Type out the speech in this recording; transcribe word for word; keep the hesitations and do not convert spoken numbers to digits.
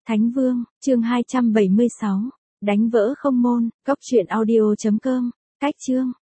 Thánh Vương, chương hai trăm bảy mươi sáu. Đánh vỡ không môn, cốc truyện audio chấm com. Cách chương,